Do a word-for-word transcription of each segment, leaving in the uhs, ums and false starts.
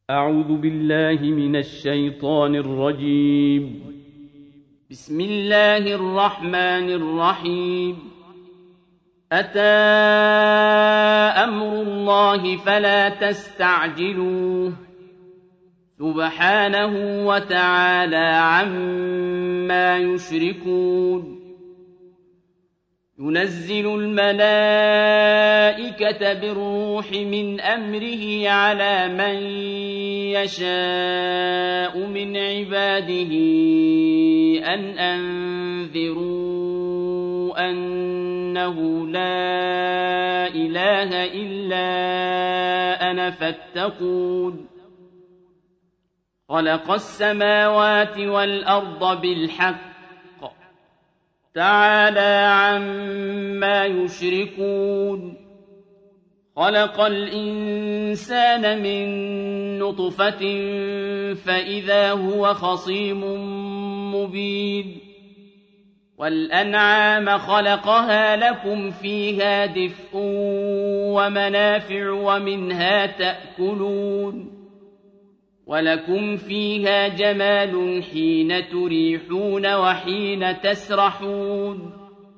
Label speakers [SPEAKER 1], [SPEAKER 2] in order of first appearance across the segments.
[SPEAKER 1] أعوذ بالله من الشيطان الرجيم. بسم الله الرحمن الرحيم. أتى أمر الله فلا تستعجلوه سبحانه وتعالى عما يشركون. ينزل الملائكة بالروح من أمره على من يشاء من عباده أن أنذروا أنه لا إله إلا أنا فاتقون. خلق السماوات والأرض بالحق تعالى عما يشركون. خلق الإنسان من نطفة فإذا هو خصيم مبين. والأنعام خلقها لكم فيها دفء ومنافع ومنها تأكلون. ولكم فيها جمال حين تريحون وحين تسرحون.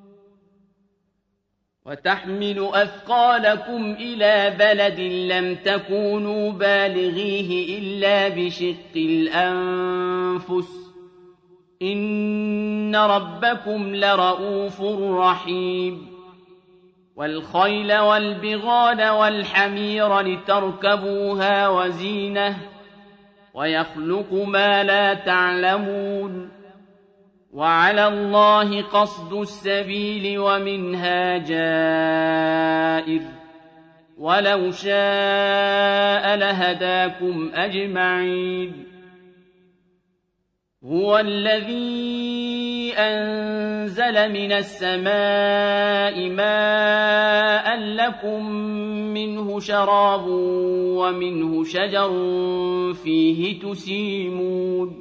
[SPEAKER 1] وتحمل أثقالكم إلى بلد لم تكونوا بالغيه إلا بشق الأنفس إن ربكم لرؤوف رحيم. والخيل والبغال والحمير لتركبوها وزينة ويخلق ما لا تعلمون. وعلى الله قصد السبيل ومنها جائر ولو شاء لهداكم أجمعين. هو الذي أنزل من السماء ماء لكم منه شراب ومنه شجر فيه تسيمون.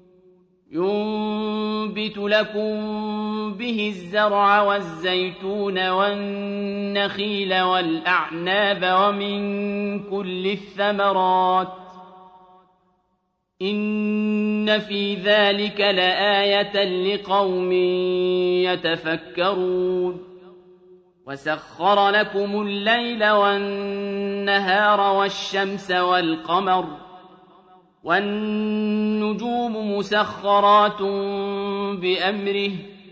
[SPEAKER 1] ينبت لكم به الزرع والزيتون والنخيل والأعناب ومن كل الثمرات إن في ذلك لآية لقوم يتفكرون. وسخر لكم الليل والنهار والشمس والقمر والنجوم مسخرات بأمره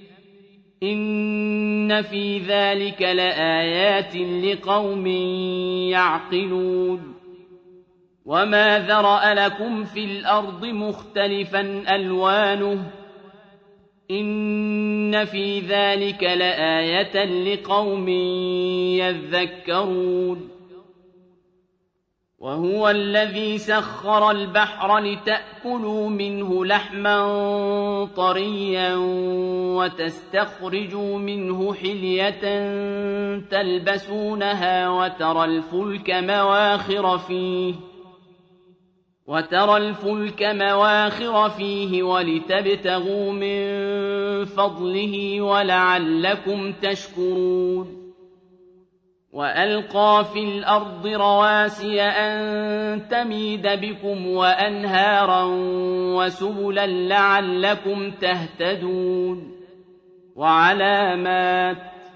[SPEAKER 1] إن في ذلك لآيات لقوم يعقلون. وما ذرأ لكم في الأرض مختلفا ألوانه إن في ذلك لآية لقوم يذكرون. وهو الذي سخر البحر لتأكلوا منه لحما طريا وتستخرجوا منه حلية تلبسونها وترى الفلك مواخر فيه وترى الفلك مواخر فيه ولتبتغوا من فضله ولعلكم تشكرون. وألقى في الأرض رواسي أن تميد بكم وأنهارا وسبلا لعلكم تهتدون. وعلامات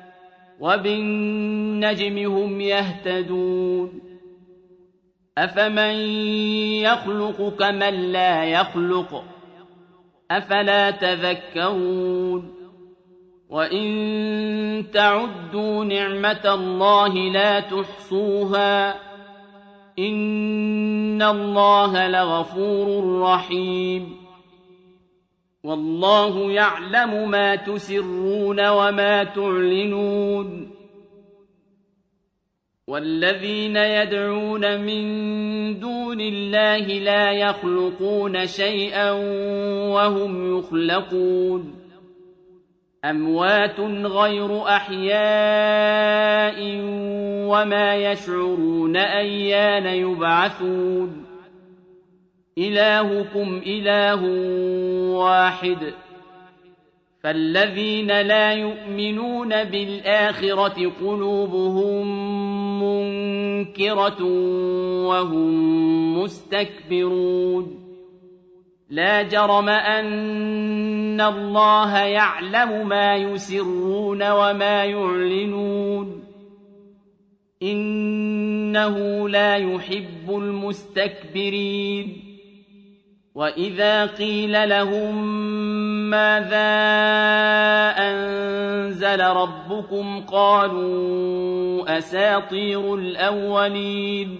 [SPEAKER 1] وبالنجم هم يهتدون. أفمن يخلق كمن لا يخلق أفلا تذكرون. وإن تعدوا نعمة الله لا تحصوها إن الله لغفور رحيم. والله يعلم ما تسرون وما تعلنون. والذين يدعون من دون الله لا يخلقون شيئا وهم يخلقون. أموات غير أحياء وما يشعرون أيان يبعثون. إلهكم إله واحد فالذين لا يؤمنون بالآخرة قلوبهم منكرة وهم مستكبرون لا جرم أن الله يعلم ما يسرون وما يعلنون إنه لا يحب المستكبرين وإذا قيل لهم ماذا أنزل ربكم قالوا أساطير الأولين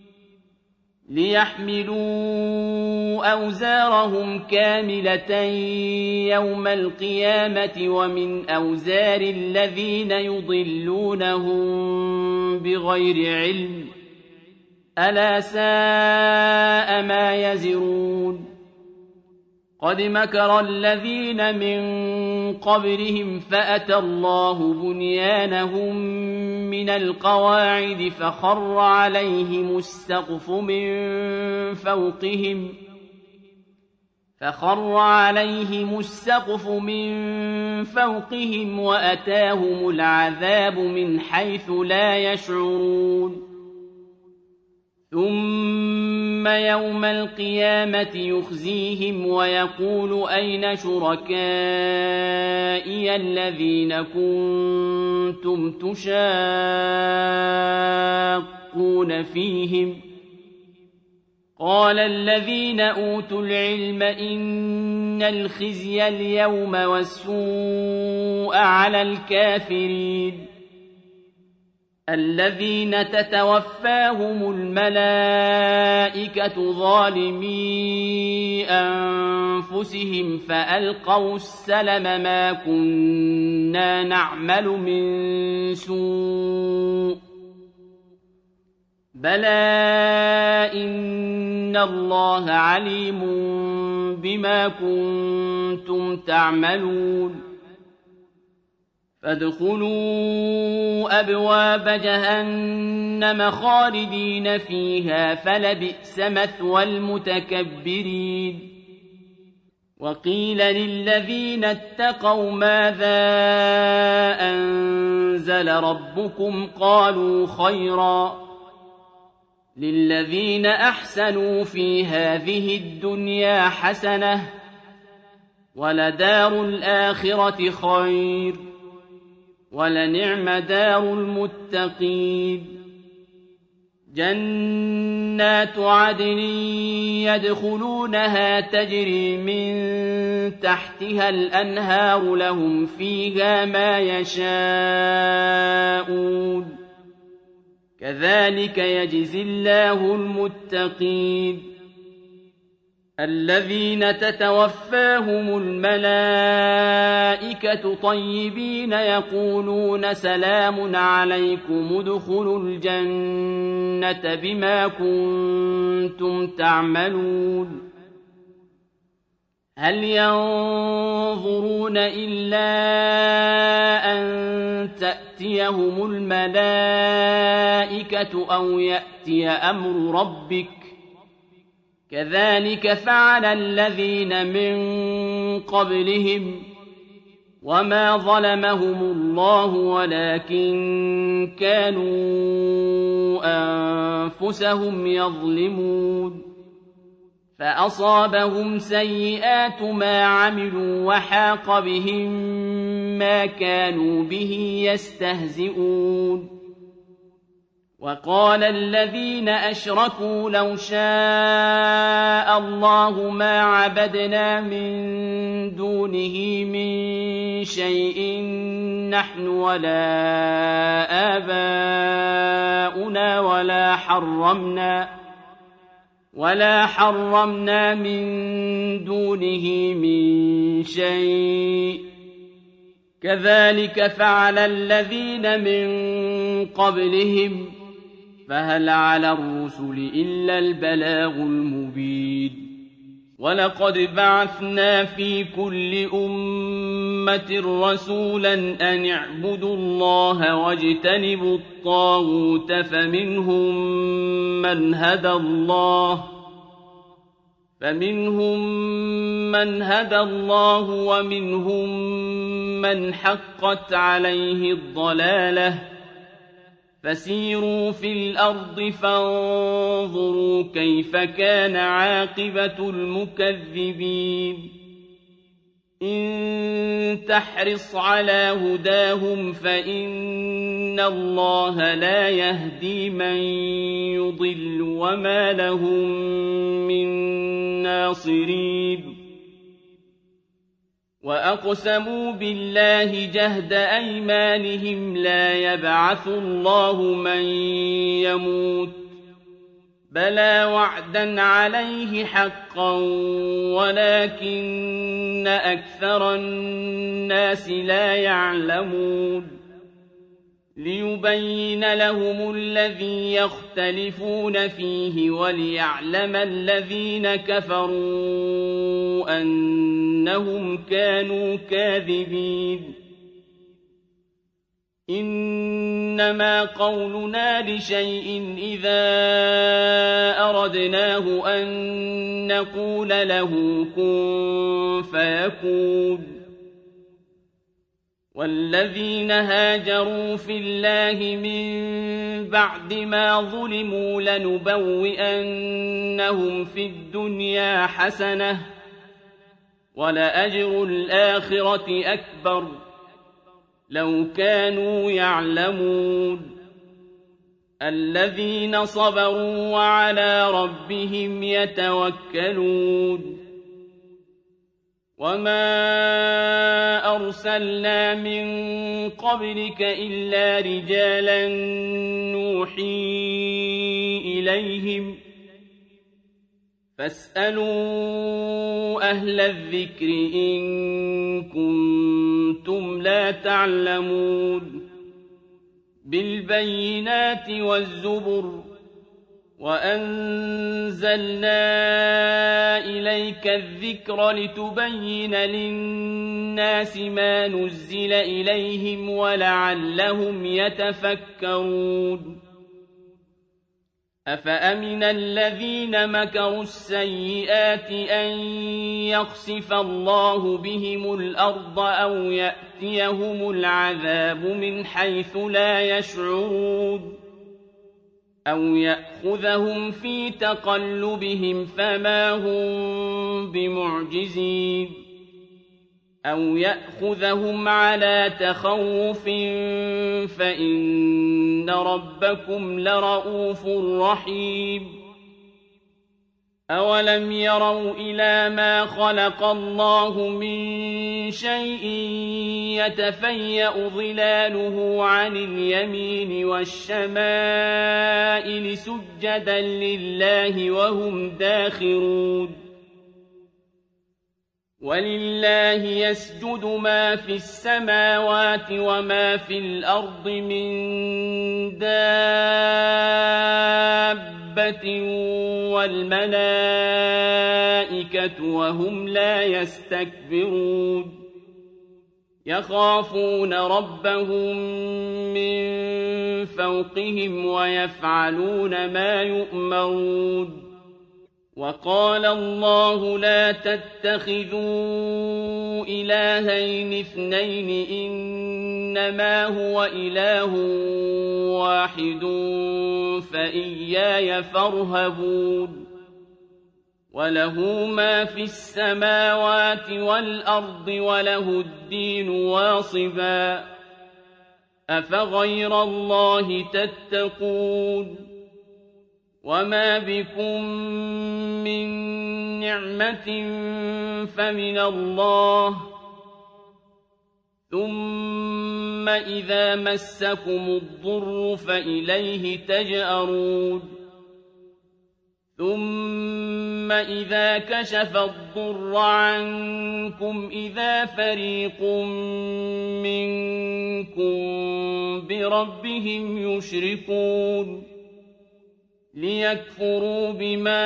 [SPEAKER 1] ليحملوا أوزارهم كاملة يوم القيامة ومن أوزار الذين يضلونهم بغير علم ألا ساء ما يزرون قد مكر الذين من قبلهم فأتى الله بنيانهم من القواعد فخر عليهم السقف من فوقهم فخر عليهم السقف من فوقهم وأتاهم العذاب من حيث لا يشعرون ثم يوم القيامة يخزيهم ويقول أين شركائي الذين كنتم تشاقون فيهم قال الذين أوتوا العلم إن الخزي اليوم والسوء على الكافرين الذين تتوفاهم الملائكة ظالمي أنفسهم فألقوا السلم ما كنا نعمل من سوء بلى إن الله عليم بما كنتم تعملون فادخلوا أبواب جهنم خالدين فيها فلبئس مثوى المتكبرين وقيل للذين اتقوا ماذا أنزل ربكم قالوا خيرا للذين أحسنوا في هذه الدنيا حسنة ولدار الآخرة خير ولنعم دار المتقين جنات عدن يدخلونها تجري من تحتها الأنهار لهم فيها ما يشاءون كذلك يجزي الله المتقين الذين تتوفاهم الملائكة طيبين يقولون سلام عليكم ادخلوا الجنة بما كنتم تعملون هل ينظرون إلا أن تأتيهم الملائكة أو يأتي أمر ربك كذلك فعل الذين من قبلهم وما ظلمهم الله ولكن كانوا أنفسهم يظلمون فأصابهم سيئات ما عملوا وحاق بهم ما كانوا به يستهزئون وقال الذين أشركوا لو شاء الله ما عبدنا من دونه من شيء نحن ولا آباؤنا ولا حرمنا ولا حرمنا من دونه من شيء كذلك فعل الذين من قبلهم فهل على الرسل إلا البلاغ المبين ولقد بعثنا في كل أمة رسولا أن اعبدوا الله واجتنبوا الطاغوت فمنهم من هدى الله فمنهم من هدى الله ومنهم من حقت عليه الضلالة فسيروا في الأرض فانظروا كيف كان عاقبة المكذبين إن تحرص على هداهم فإن الله لا يهدي من يضل وما لهم من ناصرين وأقسموا بالله جهد أيمانهم لا يبعث الله من يموت بلى وعدا عليه حقا ولكن أكثر الناس لا يعلمون ليبين لهم الذي يختلفون فيه وليعلم الذين كفروا أنهم كانوا كاذبين إنما قولنا لشيء إذا أردناه أن نقول له كن فيكون والذين هاجروا في الله من بعد ما ظلموا لنبوئنهم في الدنيا حسنة ولأجر الآخرة أكبر لو كانوا يعلمون الذين صبروا وعلى ربهم يتوكلون وما أرسلنا من قبلك إلا رجالا نوحي إليهم فاسألوا أهل الذكر إن كنتم لا تعلمون بالبينات والزبر وأنزلنا إليك الذكر لتبين للناس ما نزل إليهم ولعلهم يتفكرون أفأمن الذين مكروا السيئات أن يخسف الله بهم الأرض أو يأتيهم العذاب من حيث لا يشعرون أو يأخذهم في تقلبهم فما هم بمعجزين أو يأخذهم على تخوف فإن ربكم لرءوف رحيم أولم يروا إلى ما خلق الله من شيء يتفيأ ظلاله عن اليمين والشمائل سجدا لله وهم داخرون ولله يسجد ما في السماوات وما في الأرض من دابة والملائكة وهم لا يستكبرون يخافون ربهم من فوقهم ويفعلون ما يؤمرون وقال الله لا تتخذوا إلهين اثنين إنما هو إله واحد فإياي فارهبون وله ما في السماوات والأرض وله الدين واصبا أفغير الله تتقون وما بكم من نعمة فمن الله ثم إذا مسكم الضر فإليه تجأرون ثم إذا كشف الضر عنكم إذا فريق منكم بربهم يشركون ليكفروا بما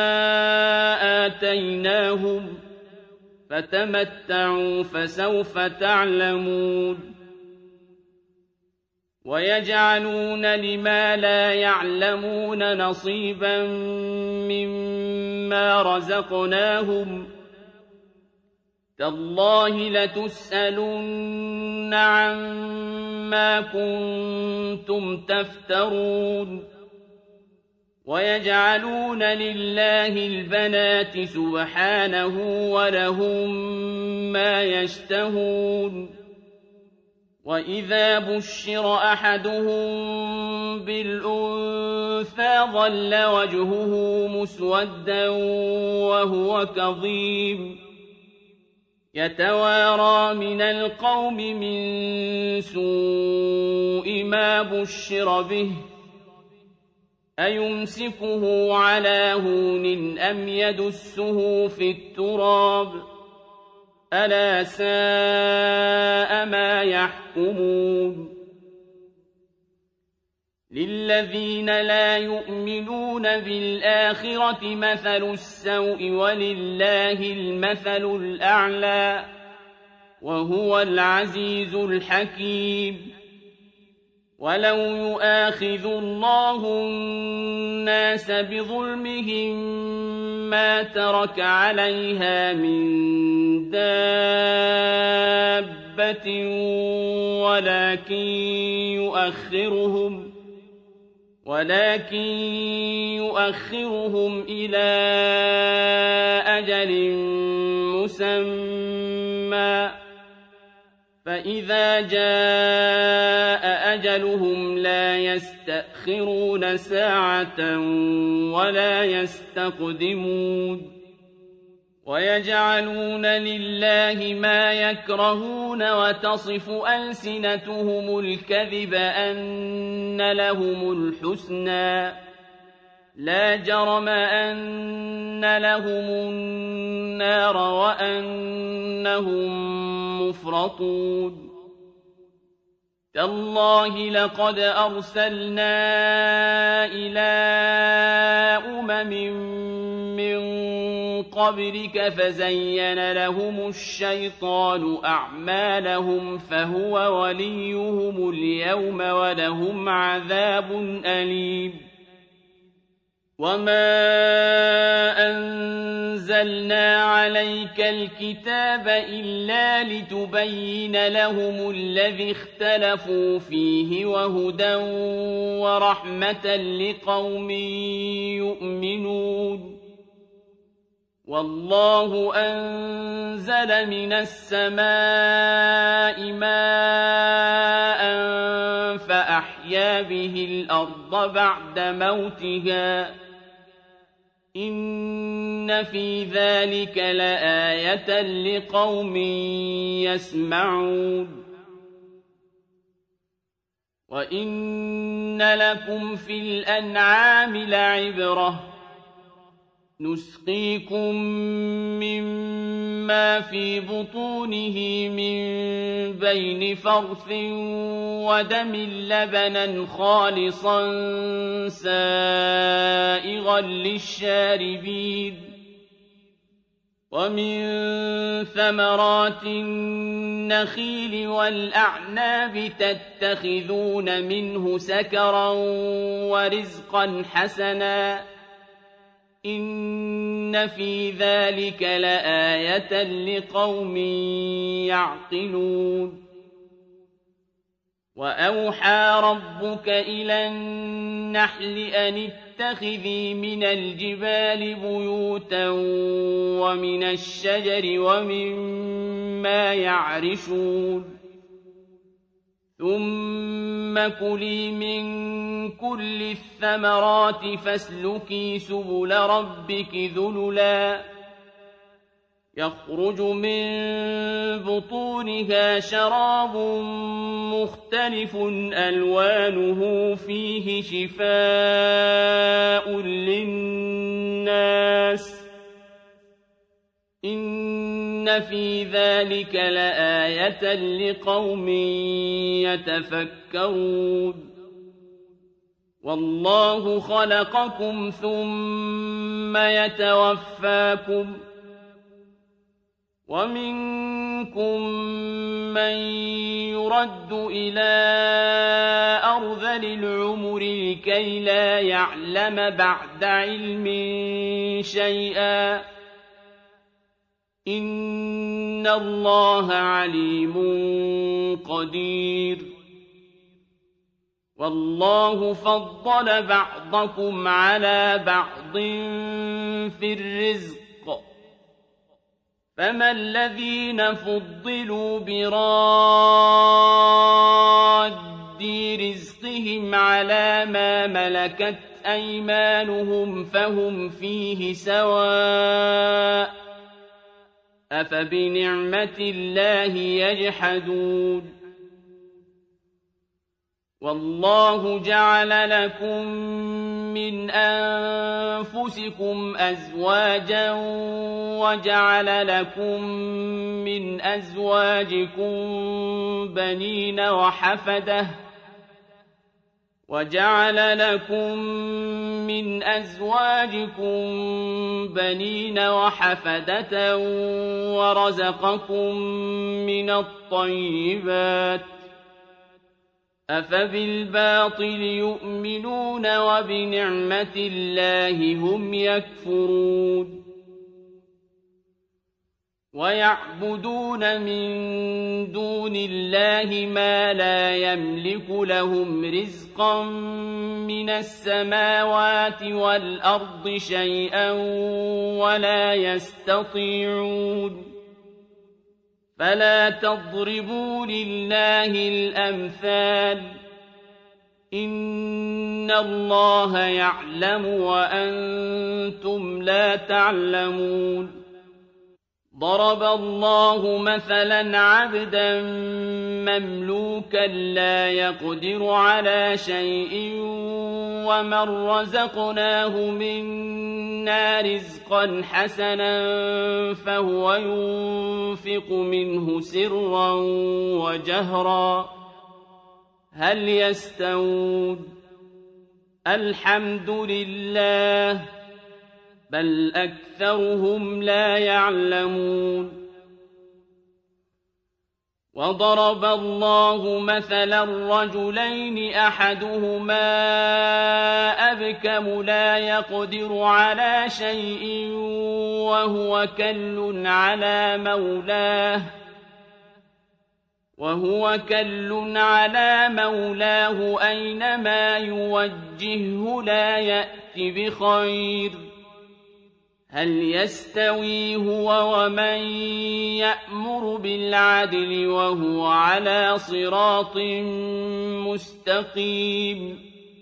[SPEAKER 1] آتيناهم فتمتعوا فسوف تعلمون ويجعلون لما لا يعلمون نصيبا مما مما رزقناهم تالله لتسألن عما كنتم تفترون ويجعلون لله البنات سبحانه ولهم ما يشتهون وإذا بشر أحدهم بالأنثى ظل وجهه مسودا وهو كظيم يتوارى من القوم من سوء ما بشر به أيمسكه على هون أم يدسه في التراب ألا ساء ما يحكمون للذين لا يؤمنون بالآخرة مثل السوء ولله المثل الأعلى وهو العزيز الحكيم ولو يؤاخذ الله الناس بظلمهم ما ترك عليها من دابة ولكن يؤخرهم ولكن يؤخرهم إلى أجل مسمى فإذا جاء أجلهم لا يستأخرون ساعة ولا يستقدمون ويجعلون لله ما يكرهون وتصف ألسنتهم الكذب أن لهم الحسنى لا جرم أن لهم النار وأنهم مفرطون تالله لقد أرسلنا إلى أمم من قبلك فزين لهم الشيطان أعمالهم فهو وليهم اليوم ولهم عذاب أليم وما أنزلنا عليك الكتاب إلا لتبين لهم الذي اختلفوا فيه وهدى ورحمة لقوم يؤمنون والله أنزل من السماء ماء فأحيا به الأرض بعد موتها إن في ذلك لآية لقوم يسمعون وإن لكم في الأنعام لعبرة نسقيكم مما في بطونه من بين فرث ودم لبنا خالصا سائغا للشاربين ومن ثمرات النخيل والأعناب تتخذون منه سكرا ورزقا حسنا إن في ذلك لآية لقوم يعقلون وأوحى ربك إلى النحل أن اتخذي من الجبال بيوتا ومن الشجر ومما يعرشون ثم كلي من كل الثمرات فاسلكي سبل ربك ذللا يخرج من بطونها شراب مختلف ألوانه فيه شفاء للناس إن في ذلك لآية لقوم يتفكرون والله خلقكم ثم يتوفاكم ومنكم من يرد إلى أرذل العمر لكي لا يعلم بعد علم شيئا إن الله عليم قدير والله فضل بعضكم على بعض في الرزق فما الذين فضلوا براد رزقهم على ما ملكت أيمانهم فهم فيه سواء أفبنعمة الله يجحدون والله جعل لكم من أنفسكم أزواجا وجعل لكم من أزواجكم بنين وحفدة وجعل لكم من أزواجكم بنين وحفدة ورزقكم من الطيبات أفبالباطل يؤمنون وبنعمة الله هم يكفرون ويعبدون من دون الله ما لا يملك لهم رزقا من السماوات والأرض شيئا ولا يستطيعون فلا تضربوا لله الأمثال إن الله يعلم وأنتم لا تعلمون ضرب الله مثلا عبدا مملوكا لا يقدر على شيء ومن رزقناه منا رزقا حسنا فهو ينفق منه سرا وجهرا هل يستوون الحمد لله بل أكثرهم لا يعلمون وضرب الله مثلا رجلين أحدهما أبكم لا يقدر على شيء وهو كل على مولاه وهو كل على مولاه أينما يوجهه لا يأتي بخير هل يستوي هو ومن يأمر بالعدل وهو على صراط مستقيم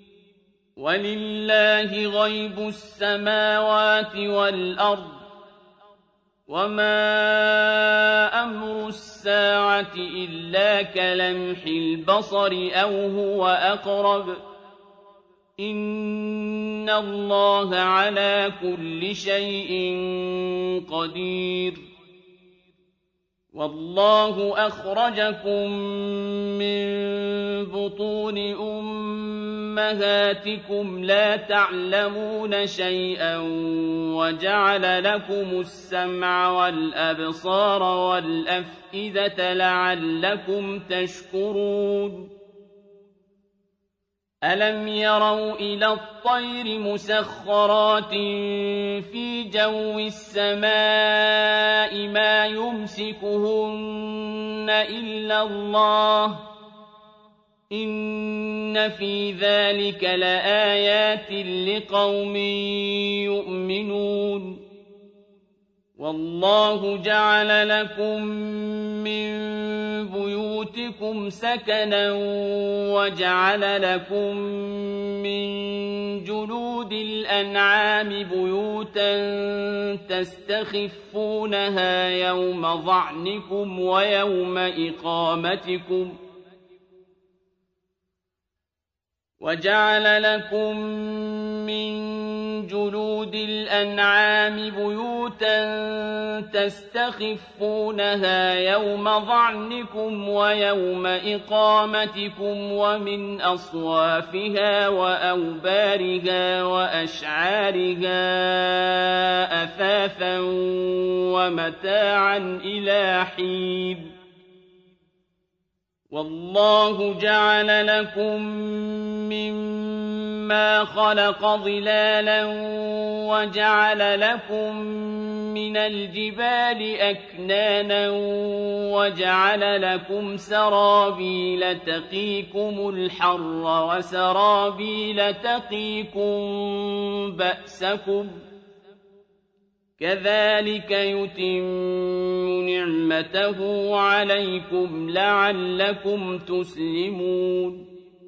[SPEAKER 1] ولله غيب السماوات والأرض وما أمر الساعة إلا كلمح البصر أو هو أقرب إن الله على كل شيء قدير والله أخرجكم من بطون أمهاتكم لا تعلمون شيئا وجعل لكم السمع والأبصار والأفئدة لعلكم تشكرون ألم يروا إلى الطير مسخرات في جو السماء ما يمسكهن إلا الله إن في ذلك لآيات لقوم يؤمنون والله جعل لكم من بيوتكم سكنا وجعل لكم من جلود الأنعام بيوتا تستخفونها يوم ظعنكم ويوم إقامتكم وجعل لكم من جلود الأنعام بيوتا تستخفونها يوم ظعنكم ويوم إقامتكم ومن أصوافها وأوبارها وأشعارها أثاثا ومتاعا إلى حين والله جعل لكم مما خلق ظلالا وجعل لكم من الجبال أكنانا وجعل لكم سرابيل تقيكم الحر وسرابيل تقيكم بأسكم كذلك يتم نعمته عليكم لعلكم تسلمون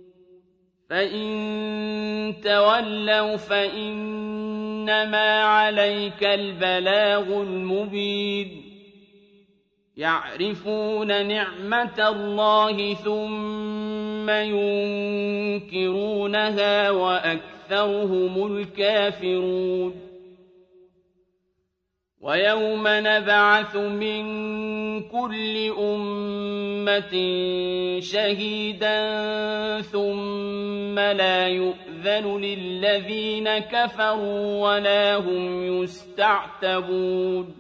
[SPEAKER 1] فإن تولوا فإنما عليك البلاغ المبين يعرفون نعمة الله ثم ينكرونها وأكثرهم الكافرون ويوم نبعث من كل أمة شهيدا ثم لا يؤذن للذين كفروا ولا هم يستعتبون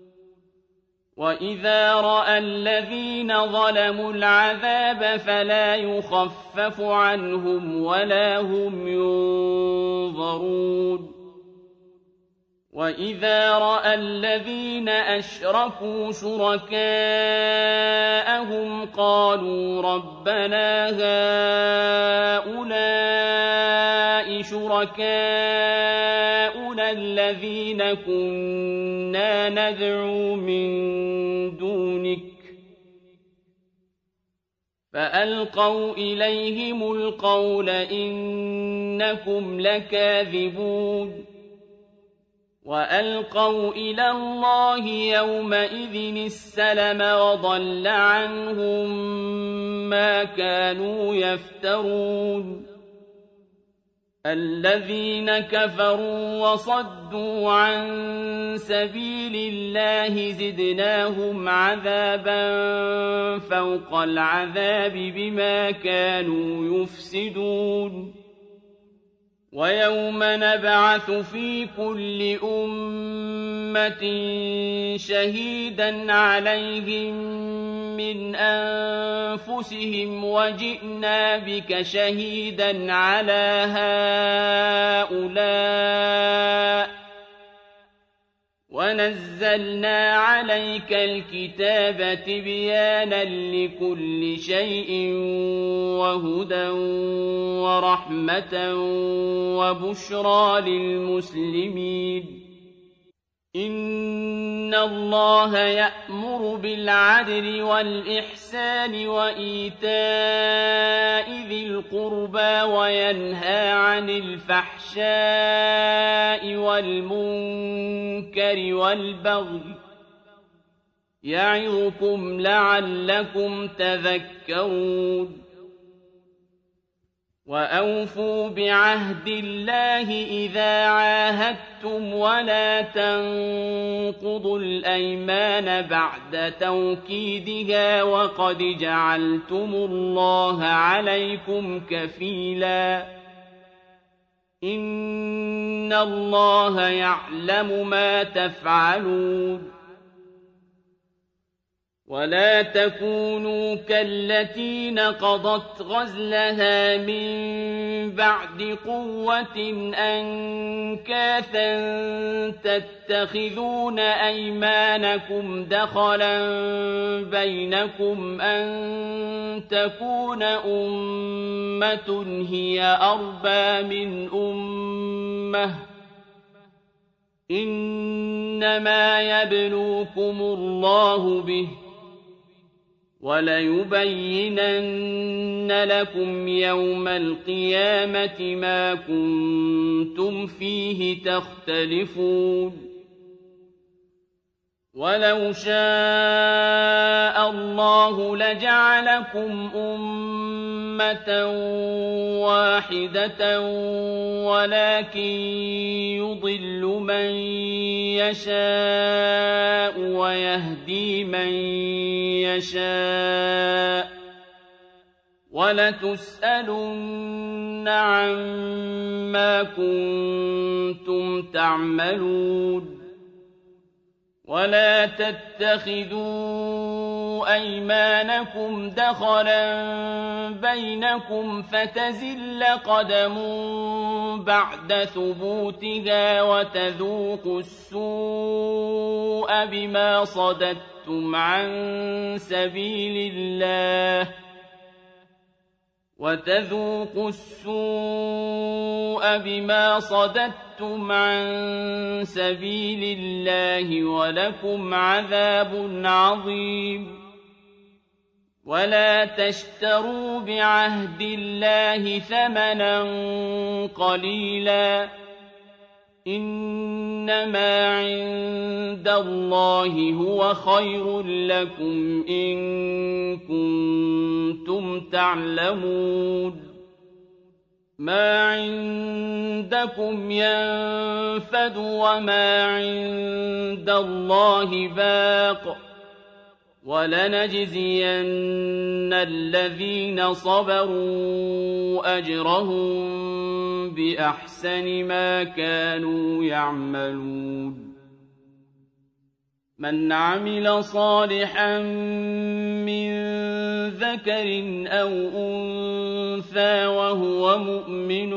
[SPEAKER 1] وإذا رأى الذين ظلموا العذاب فلا يخفف عنهم ولا هم ينظرون وإذا رأى الذين أشركوا شركاءهم قالوا ربنا هؤلاء شركاؤنا الذين كنا ندعو من دونك فألقوا إليهم القول إنكم لكاذبون وألقوا إلى الله يومئذ السلم وضل عنهم ما كانوا يفترون الذين كفروا وصدوا عن سبيل الله زدناهم عذابا فوق العذاب بما كانوا يفسدون ويوم نبعث في كل أمة شهيدا عليهم من أنفسهم وجئنا بك شهيدا على هؤلاء ونزلنا عليك الكتاب تبيانا لكل شيء وهدى ورحمة وبشرى للمسلمين إن الله يأمر بالعدل والإحسان وإيتاء ذي القربى وينهى عن الفحشاء والمنكر والبغي يعظكم لعلكم تذكرون وأوفوا بعهد الله إذا عاهدتم ولا تنقضوا الأيمان بعد توكيدها وقد جعلتم الله عليكم كفيلا إن الله يعلم ما تفعلون ولا تكونوا كالتي نقضت غزلها من بعد قوة أنكاثا تتخذون أيمانكم دخلا بينكم أن تكون أمة هي أربى من أمة إنما يبلوكم الله به وليبينن لكم يوم القيامة ما كنتم فيه تختلفون ولو شاء الله لجعلكم أمة واحدة ولكن يضل من يشاء ويهدي من يشاء ولتسألن عما كنتم تعملون ولا تتخذوا أيمانكم دخلا بينكم فتزل قدم بعد ثبوتها وتذوقوا السوء بما صددتم عن سبيل الله وتذوقوا السوء بما صددتم عن سبيل الله ولكم عذاب عظيم ولا تشتروا بعهد الله ثمنا قليلا إنما عند الله هو خير لكم إن كنتم تعلمون ما عندكم ينفد وما عند الله باق ولنجزين الذين صبروا أجرهم بأحسن ما كانوا يعملون من عمل صالحا من ذكر أو أنثى وهو مؤمن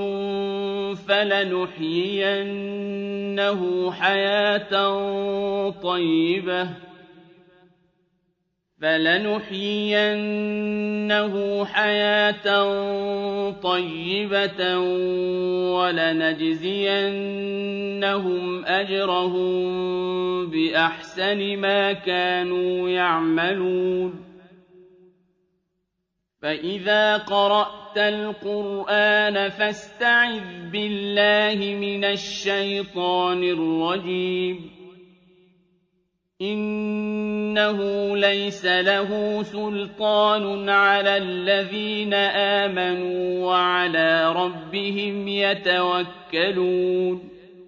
[SPEAKER 1] فلنحيينه حياة طيبة فلنحيينه حياة طيبة ولنجزينهم أجرهم بأحسن ما كانوا يعملون فإذا قرأت القرآن فاستعذ بالله من الشيطان الرجيم إنه ليس له سلطان على الذين آمنوا وعلى ربهم يتوكلون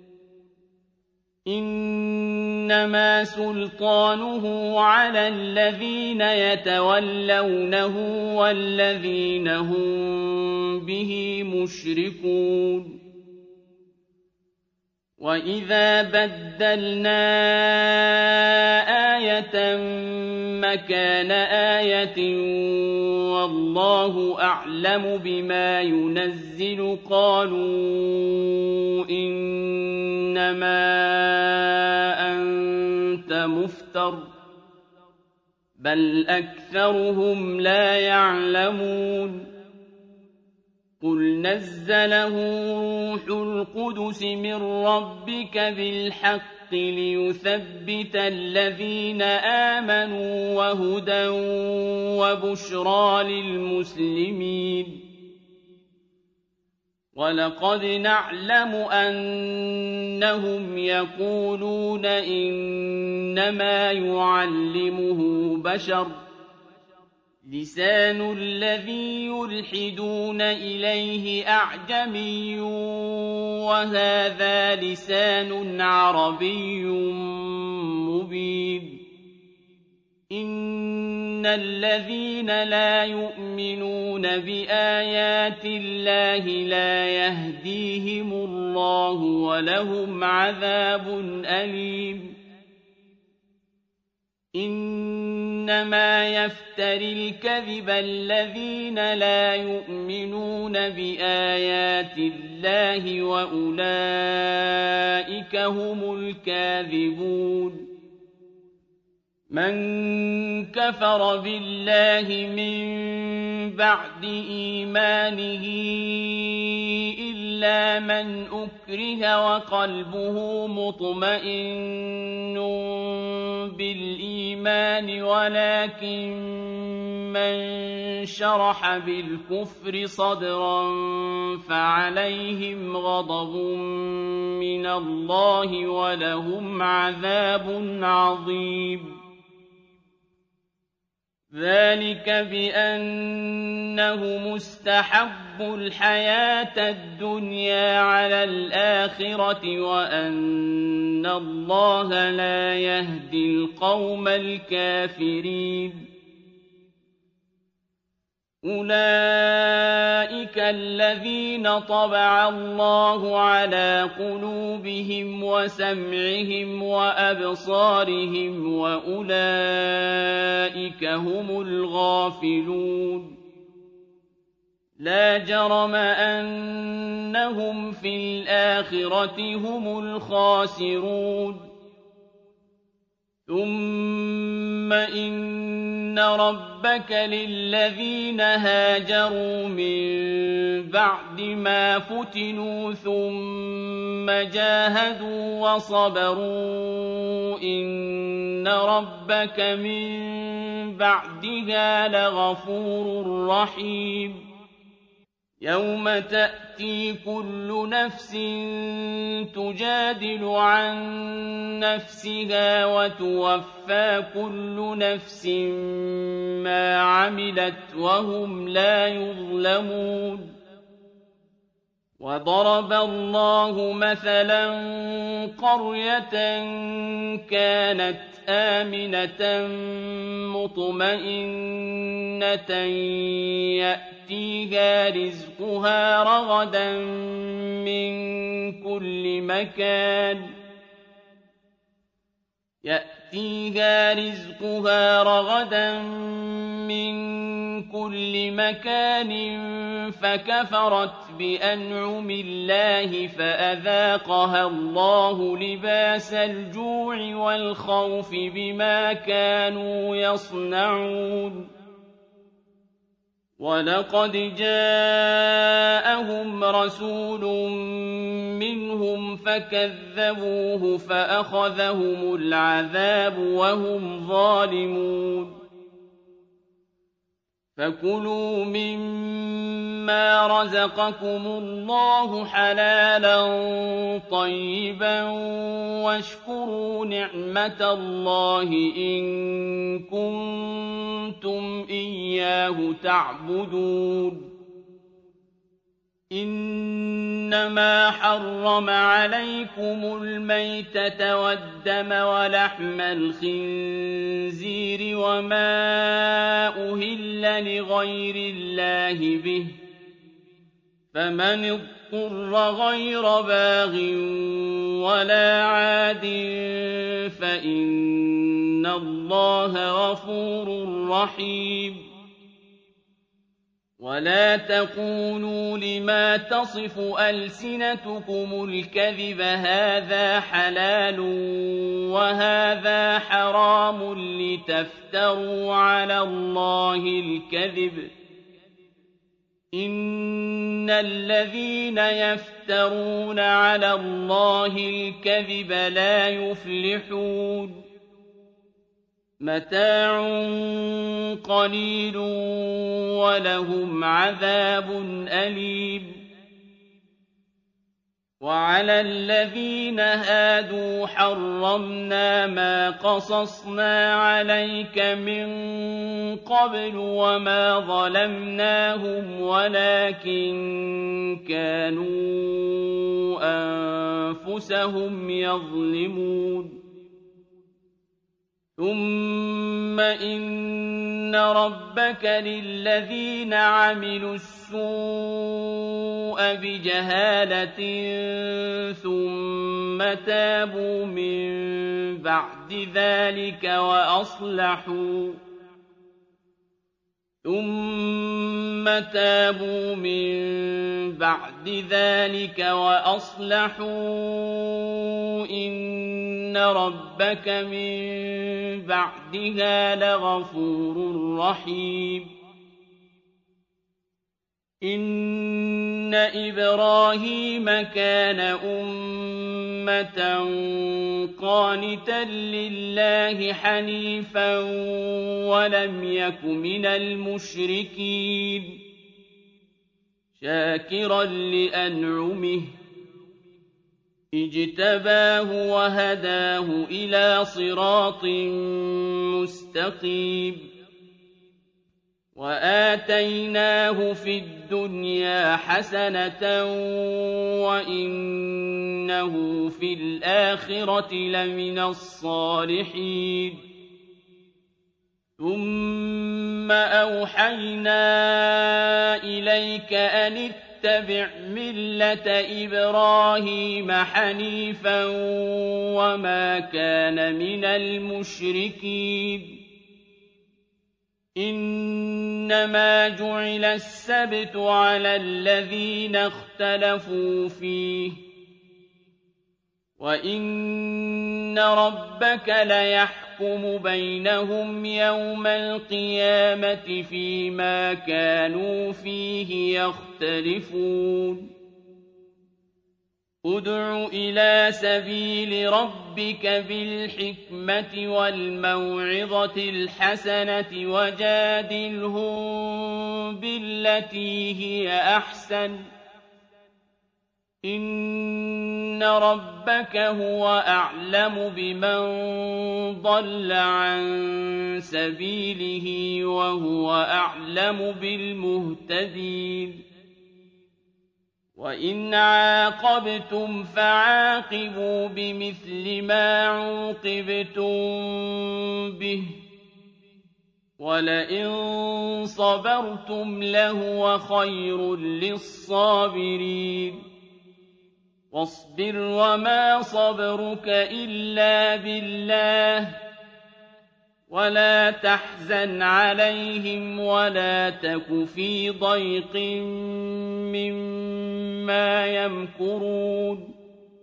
[SPEAKER 1] إنما سلطانه على الذين يتولونه والذين هم به مشركون وإذا بدلنا آية مكان آية والله أعلم بما ينزل قالوا إنما أنت مفتر بل أكثرهم لا يعلمون قل نزله روح القدس من ربك بالحق ليثبت الذين آمنوا وهدى وبشرى للمسلمين ولقد نعلم أنهم يقولون إنما يعلمه بشر لسان الذي يلحدون إليه أعجمي وهذا لسان عربي مبين إن الذين لا يؤمنون بآيات الله لا يهديهم الله ولهم عذاب أليم إنما يفتري الكذب الذين لا يؤمنون بآيات الله وأولئك هم الكاذبون من كفر بالله من بعد إيمانه إلا من أكره وقلبه مطمئن بالإيمان ولكن من شرح بالكفر صدرا فعليهم غضب من الله ولهم عذاب عظيم ذلك بأنهم استحبوا الحياة الدنيا على الآخرة وأن الله لا يهدي القوم الكافرين أولئك الذين طبع الله على قلوبهم وسمعهم وأبصارهم وأولئك هم الغافلون لا جرم أنهم في الآخرة هم الخاسرون ثم إن ربك للذين هاجروا من بعد ما فتنوا ثم جاهدوا وصبروا إن ربك من بعدها لغفور رحيم يوم تأتي كل نفس تجادل عن نفسها وتوفى كل نفس ما عملت وهم لا يظلمون وضرب الله مثلا قرية كانت آمنة مطمئنة يأتيها رزقها رغدا من كل مكان يأتيها رزقها رغدا من كل مكان فكفرت بأنعم الله فأذاقها الله لباس الجوع والخوف بما كانوا يصنعون ولقد جاءهم رسول منهم فكذبوه فأخذهم العذاب وهم ظالمون فكلوا مما رزقكم الله حلالا طيبا واشكروا نعمة الله إن كنتم إياه تعبدون إنما حرم عليكم الميتة والدم ولحم الخنزير وما أهل لغير الله به فمن اضطر غير باغ ولا عاد فإن الله غفور رحيم ولا تقولوا لما تصف ألسنتكم الكذب هذا حلال وهذا حرام لتفتروا على الله الكذب إن الذين يفترون على الله الكذب لا يفلحون متاع قليل ولهم عذاب أليم وعلى الذين هادوا حرمنا ما قصصنا عليك من قبل وما ظلمناهم ولكن كانوا أنفسهم يظلمون ثم إن ربك للذين عملوا السوء بجهالة ثم تابوا من بعد ذلك وأصلحوا ثم تابوا من بعد ذلك وأصلحوا إن ربك من بعدها لغفور رحيم إن إبراهيم كان أمة قانتا لله حنيفا ولم يك من المشركين شاكرا لأنعمه اجتباه وهداه إلى صراط مستقيم وآتيناه في الدنيا حسنة وإنه في الآخرة لمن الصالحين ثم أوحينا إليك أن اتبع ملة إبراهيم حنيفا وما كان من المشركين إنما جعل السبت على الذين اختلفوا فيه وإن ربك ليحكم بينهم يوم القيامة فيما كانوا فيه يختلفون ادع إلى سبيل ربك بالحكمة والموعظة الحسنة وجادلهم بالتي هي أحسن إن ربك هو أعلم بمن ضل عن سبيله وهو أعلم بالمهتدين وإن عاقبتم فعاقبوا بمثل ما عوقبتم به ولئن صبرتم لهو خير للصابرين واصبر وما صبرك إلا بالله ولا تحزن عليهم ولا تك في ضيق مما يمكرون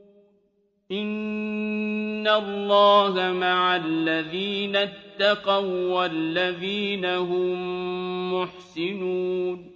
[SPEAKER 1] إن الله مع الذين اتقوا والذين هم محسنون